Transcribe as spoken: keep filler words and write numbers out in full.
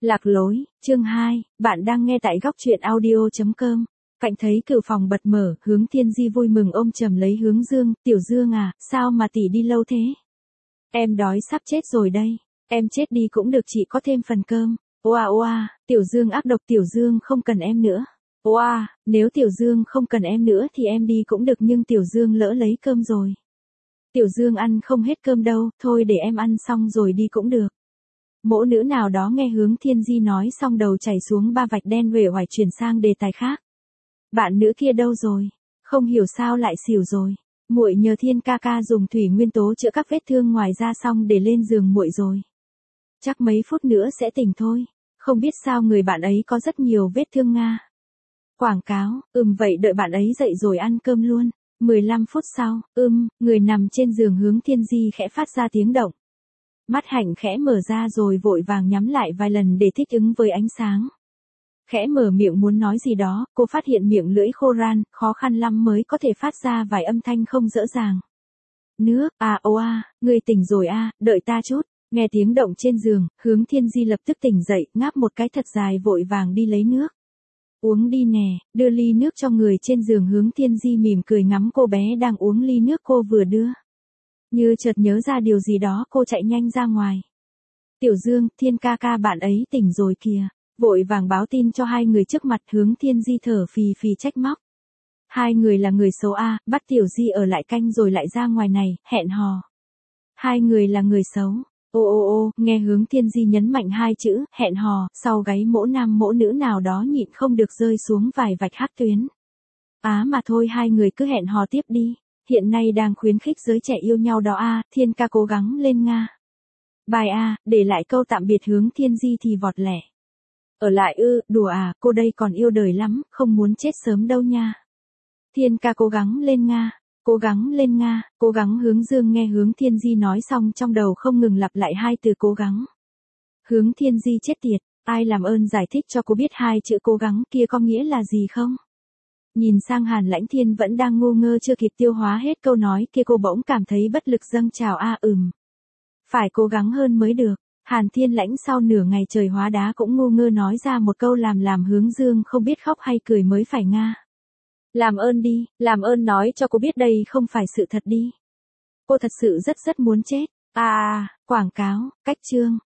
Lạc lối, chương hai, bạn đang nghe tại góc truyện audio chấm com. Cạnh thấy cửa phòng bật mở, Hướng Thiên Di vui mừng ôm chầm lấy Hướng Dương, "Tiểu Dương à, sao mà tỷ đi lâu thế? Em đói sắp chết rồi đây, em chết đi cũng được chị có thêm phần cơm." "Oa oa, Tiểu Dương ác độc, Tiểu Dương không cần em nữa." "Oa, nếu Tiểu Dương không cần em nữa thì em đi cũng được nhưng Tiểu Dương lỡ lấy cơm rồi. Tiểu Dương ăn không hết cơm đâu, thôi để em ăn xong rồi đi cũng được." Mỗ nữ nào đó nghe Hướng Thiên Di nói xong đầu chảy xuống ba vạch đen uể oải chuyển sang đề tài khác. "Bạn nữ kia đâu rồi? Không hiểu sao lại xỉu rồi. Muội nhờ Thiên ca ca dùng thủy nguyên tố chữa các vết thương ngoài da xong để lên giường muội rồi. Chắc mấy phút nữa sẽ tỉnh thôi. Không biết sao người bạn ấy có rất nhiều vết thương nga." Quảng cáo, ừm vậy đợi bạn ấy dậy rồi ăn cơm luôn. mười lăm phút sau, ưm, người nằm trên giường Hướng Thiên Di khẽ phát ra tiếng động. Mắt Hạnh khẽ mở ra rồi vội vàng nhắm lại vài lần để thích ứng với ánh sáng. Khẽ mở miệng muốn nói gì đó, cô phát hiện miệng lưỡi khô ran, khó khăn lắm mới có thể phát ra vài âm thanh không dễ dàng. "Nước, à ô a, người tỉnh rồi a, đợi ta chút." Nghe tiếng động trên giường, Hướng Thiên Di lập tức tỉnh dậy, ngáp một cái thật dài vội vàng đi lấy nước. "Uống đi nè." Đưa ly nước cho người trên giường, Hướng Thiên Di mỉm cười ngắm cô bé đang uống ly nước cô vừa đưa. Như chợt nhớ ra điều gì đó cô chạy nhanh ra ngoài. "Tiểu Dương, Thiên ca ca bạn ấy tỉnh rồi kìa." Vội vàng báo tin cho hai người trước mặt. Hướng Thiên Di thở phì phì trách móc. "Hai người là người xấu a, bắt Tiểu Di ở lại canh rồi lại ra ngoài này, hẹn hò. Hai người là người xấu." Ô ô ô, nghe Hướng Thiên Di nhấn mạnh hai chữ, hẹn hò, sau gáy mỗ nam mỗ nữ nào đó nhịn không được rơi xuống vài vạch hắc tuyến. Á mà thôi, hai người cứ hẹn hò tiếp đi. Hiện nay đang khuyến khích giới trẻ yêu nhau đó a, Thiên ca cố gắng lên nga. Bài a, để lại câu tạm biệt Hướng Thiên Di thì vọt lẻ. "Ở lại ư, đùa à, cô đây còn yêu đời lắm, không muốn chết sớm đâu nha. Thiên ca cố gắng lên nga, cố gắng lên nga, cố gắng." Hướng Dương nghe Hướng Thiên Di nói xong trong đầu không ngừng lặp lại hai từ cố gắng. Hướng Thiên Di chết tiệt, ai làm ơn giải thích cho cô biết hai chữ cố gắng kia có nghĩa là gì không? Nhìn sang Hàn Lãnh Thiên vẫn đang ngu ngơ chưa kịp tiêu hóa hết câu nói kia, cô bỗng cảm thấy bất lực dâng trào a ừm. Phải cố gắng hơn mới được. Hàn Thiên Lãnh sau nửa ngày trời hóa đá cũng ngu ngơ nói ra một câu làm làm Hướng Dương không biết khóc hay cười mới phải nga. "Làm ơn đi, làm ơn nói cho cô biết đây không phải sự thật đi. Cô thật sự rất rất muốn chết." À, quảng cáo, cách chương.